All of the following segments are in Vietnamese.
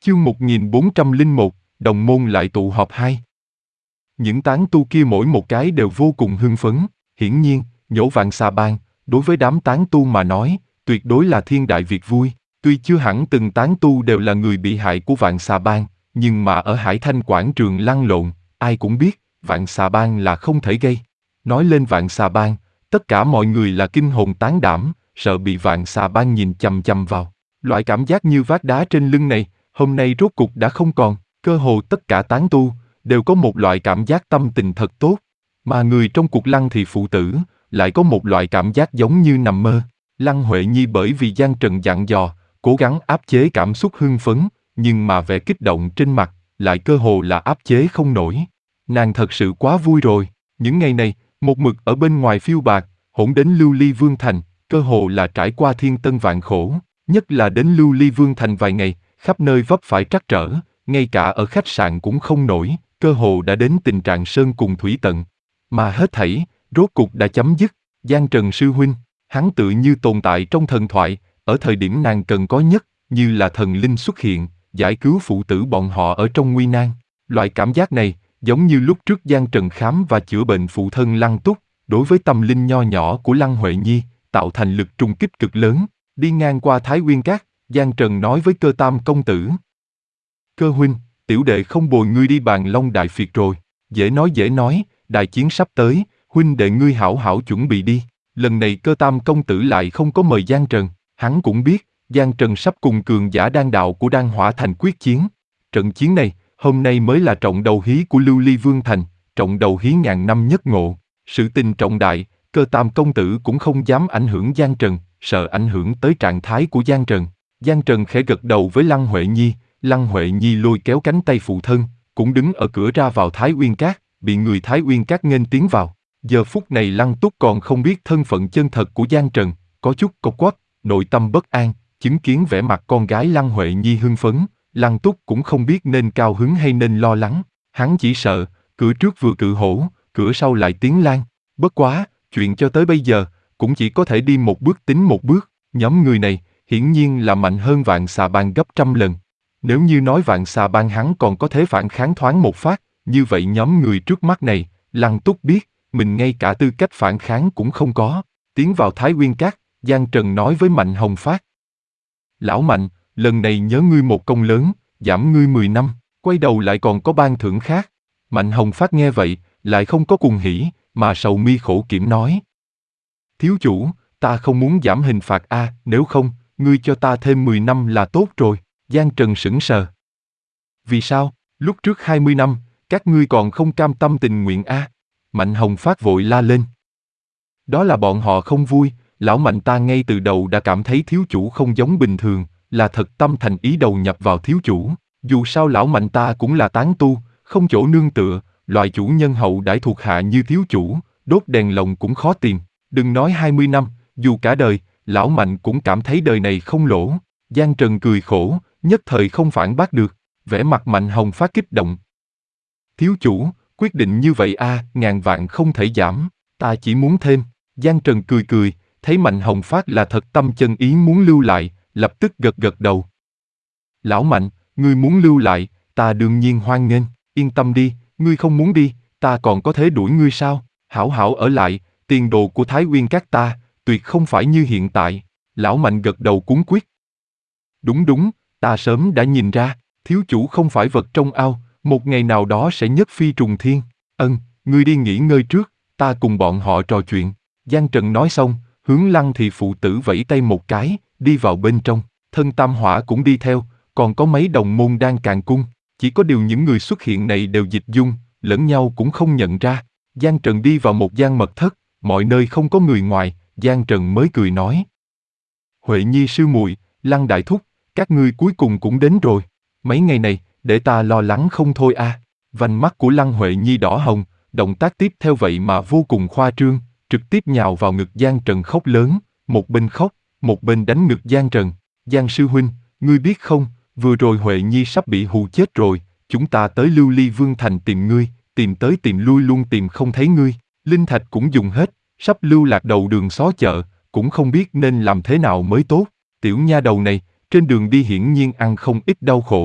Chương 1401, đồng môn lại tụ họp 2. Những tán tu kia mỗi một cái đều vô cùng hưng phấn, hiển nhiên, nhổ vạn xà bang, đối với đám tán tu mà nói, tuyệt đối là thiên đại việc vui. Tuy chưa hẳn từng tán tu đều là người bị hại của vạn xà bang, nhưng mà ở Hải Thanh quảng trường lăn lộn, ai cũng biết, vạn xà bang là không thể gây. Nói lên vạn xà bang, tất cả mọi người là kinh hồn tán đảm, sợ bị vạn xà bang nhìn chằm chằm vào. Loại cảm giác như vác đá trên lưng này, hôm nay rốt cục đã không còn. Cơ hồ tất cả tán tu đều có một loại cảm giác tâm tình thật tốt, mà người trong cuộc Lăng Thị phụ tử lại có một loại cảm giác giống như nằm mơ. Lăng Huệ Nhi bởi vì Giang Trần dặn dò, cố gắng áp chế cảm xúc hưng phấn, nhưng mà vẻ kích động trên mặt lại cơ hồ là áp chế không nổi. Nàng thật sự quá vui rồi. Những ngày này, một mực ở bên ngoài phiêu bạt, hỗn đến Lưu Ly Vương Thành, cơ hồ là trải qua thiên tân vạn khổ, nhất là đến Lưu Ly Vương Thành vài ngày, khắp nơi vấp phải trắc trở, ngay cả ở khách sạn cũng không nổi, cơ hồ đã đến tình trạng sơn cùng thủy tận. Mà hết thảy, rốt cục đã chấm dứt. Giang Trần sư huynh, hắn tự như tồn tại trong thần thoại, ở thời điểm nàng cần có nhất, như là thần linh xuất hiện, giải cứu phụ tử bọn họ ở trong nguy nan. Loại cảm giác này, giống như lúc trước Giang Trần khám và chữa bệnh phụ thân Lăng Túc, đối với tâm linh nho nhỏ của Lăng Huệ Nhi, tạo thành lực trùng kích cực lớn. Đi ngang qua Thái Nguyên Các, Giang Trần nói với Cơ Tam công tử: Cơ huynh, tiểu đệ không bồi ngươi đi Bàn Long Đại Phiệt rồi. Dễ nói, đại chiến sắp tới, huynh đệ ngươi hảo hảo chuẩn bị đi. Lần này Cơ Tam công tử lại không có mời Giang Trần, hắn cũng biết, Giang Trần sắp cùng cường giả đan đạo của Đan Hỏa Thành quyết chiến. Trận chiến này, hôm nay mới là trọng đầu hí của Lưu Ly Vương Thành, trọng đầu hí ngàn năm nhất ngộ. Sự tình trọng đại, Cơ Tam công tử cũng không dám ảnh hưởng Giang Trần, sợ ảnh hưởng tới trạng thái của Giang Trần. Giang Trần khẽ gật đầu với Lăng Huệ Nhi, Lăng Huệ Nhi lôi kéo cánh tay phụ thân, cũng đứng ở cửa ra vào Thái Uyên Các, bị người Thái Uyên Các nghênh tiến vào. Giờ phút này Lăng Túc còn không biết thân phận chân thật của Giang Trần, có chút cộc quắp, nội tâm bất an, chứng kiến vẻ mặt con gái Lăng Huệ Nhi hưng phấn, Lăng Túc cũng không biết nên cao hứng hay nên lo lắng, hắn chỉ sợ, cửa trước vừa cự hổ, cửa sau lại tiếng lan. Bất quá, chuyện cho tới bây giờ, cũng chỉ có thể đi một bước tính một bước, nhóm người này, hiển nhiên là mạnh hơn vạn xà bang gấp trăm lần. Nếu như nói vạn xà bang hắn còn có thể phản kháng thoáng một phát, như vậy nhóm người trước mắt này, Lăng Túc biết, mình ngay cả tư cách phản kháng cũng không có. Tiến vào Thái Uyên Các, Giang Trần nói với Mạnh Hồng Phát: Lão Mạnh, lần này nhớ ngươi một công lớn, giảm ngươi 10 năm, quay đầu lại còn có ban thưởng khác. Mạnh Hồng Phát nghe vậy, lại không có cuồng hỉ, mà sầu mi khổ kiểm nói: Thiếu chủ, ta không muốn giảm hình phạt a, nếu không, ngươi cho ta thêm 10 năm là tốt rồi. Giang Trần sững sờ. Vì sao, lúc trước 20 năm, các ngươi còn không cam tâm tình nguyện a? Mạnh Hồng Phát vội la lên. Đó là bọn họ không vui, lão Mạnh ta ngay từ đầu đã cảm thấy thiếu chủ không giống bình thường, là thật tâm thành ý đầu nhập vào thiếu chủ. Dù sao lão Mạnh ta cũng là tán tu, không chỗ nương tựa, loại chủ nhân hậu đãi thuộc hạ như thiếu chủ, đốt đèn lồng cũng khó tìm. Đừng nói 20 năm, dù cả đời, lão Mạnh cũng cảm thấy đời này không lỗ. Giang Trần cười khổ, nhất thời không phản bác được, vẻ mặt Mạnh Hồng Phát kích động. Thiếu chủ, quyết định như vậy a, ngàn vạn không thể giảm, ta chỉ muốn thêm. Giang Trần cười, thấy Mạnh Hồng Phát là thật tâm chân ý muốn lưu lại, lập tức gật đầu. Lão Mạnh, ngươi muốn lưu lại, ta đương nhiên hoan nghênh, yên tâm đi, ngươi không muốn đi, ta còn có thể đuổi ngươi sao? Hảo hảo ở lại, tiền đồ của Thái Uyên Các ta, tuyệt không phải như hiện tại. Lão Mạnh gật đầu cuống quyết. Đúng, ta sớm đã nhìn ra, thiếu chủ không phải vật trong ao, một ngày nào đó sẽ nhất phi trùng thiên. Ngươi đi nghỉ ngơi trước, ta cùng bọn họ trò chuyện. Giang Trần nói xong, hướng Lăng Thị phụ tử vẫy tay một cái, đi vào bên trong. Thân Tam Hỏa cũng đi theo, còn có mấy đồng môn đang càn cung. Chỉ có điều những người xuất hiện này đều dịch dung, lẫn nhau cũng không nhận ra. Giang Trần đi vào một gian mật thất, mọi nơi không có người ngoài, Giang Trần mới cười nói: Huệ Nhi sư muội, Lăng đại thúc, các ngươi cuối cùng cũng đến rồi. Mấy ngày này, để ta lo lắng không thôi a. Vành mắt của Lăng Huệ Nhi đỏ hồng, động tác tiếp theo vậy mà vô cùng khoa trương, trực tiếp nhào vào ngực Giang Trần khóc lớn, một bên khóc, một bên đánh ngực Giang Trần. Giang sư huynh, ngươi biết không, vừa rồi Huệ Nhi sắp bị hù chết rồi, chúng ta tới Lưu Ly Vương Thành tìm ngươi, tìm tới tìm lui luôn tìm không thấy ngươi, linh thạch cũng dùng hết, sắp lưu lạc đầu đường xó chợ, cũng không biết nên làm thế nào mới tốt. Tiểu nha đầu này, trên đường đi hiển nhiên ăn không ít đau khổ.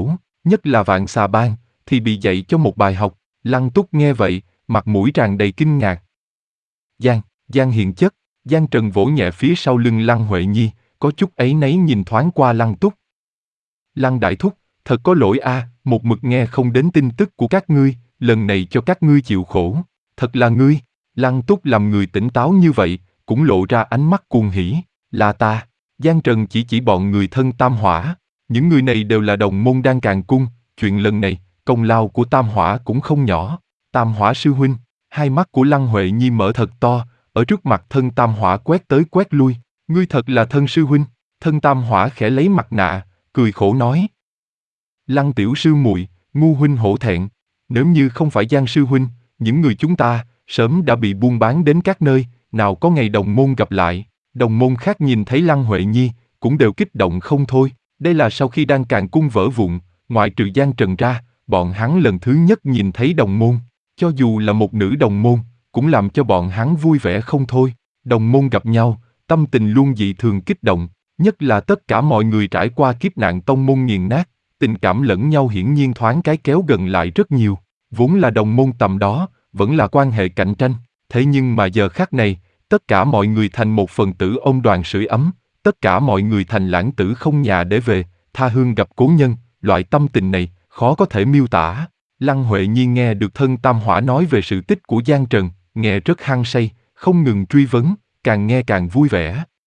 nhất là Vạn Xà Bang, thì bị dạy cho một bài học. Lăng Túc nghe vậy, mặt mũi tràn đầy kinh ngạc. Giang hiền chất, Giang Trần vỗ nhẹ phía sau lưng Lăng Huệ Nhi, có chút áy náy nhìn thoáng qua Lăng Túc. Lăng đại thúc, thật có lỗi a, một mực nghe không đến tin tức của các ngươi, lần này cho các ngươi chịu khổ. Thật là ngươi. Lăng Túc làm người tỉnh táo như vậy, cũng lộ ra ánh mắt cuồng hỉ. Là ta. Giang Trần chỉ bọn người thân Tam Hỏa. Những người này đều là đồng môn Đan Càn Cung, chuyện lần này, công lao của Tam Hỏa cũng không nhỏ. Tam Hỏa sư huynh. Hai mắt của Lăng Huệ Nhi mở thật to, ở trước mặt thân Tam Hỏa quét tới quét lui. Ngươi thật là thân sư huynh. Thân Tam Hỏa khẽ lấy mặt nạ, cười khổ nói. Lăng tiểu sư muội, ngu huynh hổ thẹn. Nếu như không phải Giang sư huynh, những người chúng ta sớm đã bị buôn bán đến các nơi, nào có ngày đồng môn gặp lại. Đồng môn khác nhìn thấy Lăng Huệ Nhi, cũng đều kích động không thôi. Đây là sau khi Đan Càn Cung vỡ vụn, ngoại trừ Giang Trần ra, bọn hắn lần thứ nhất nhìn thấy đồng môn. Cho dù là một nữ đồng môn, cũng làm cho bọn hắn vui vẻ không thôi. Đồng môn gặp nhau, tâm tình luôn dị thường kích động, nhất là tất cả mọi người trải qua kiếp nạn tông môn nghiền nát, tình cảm lẫn nhau hiển nhiên thoáng cái kéo gần lại rất nhiều. Vốn là đồng môn tầm đó, vẫn là quan hệ cạnh tranh, thế nhưng mà giờ khắc này, tất cả mọi người thành một phần tử ôm đoàn sưởi ấm, tất cả mọi người thành lãng tử không nhà để về, tha hương gặp cố nhân, loại tâm tình này, khó có thể miêu tả. Lăng Huệ Nhi nghe được thân Tam Hỏa nói về sự tích của Giang Trần, nghe rất hăng say, không ngừng truy vấn, càng nghe càng vui vẻ.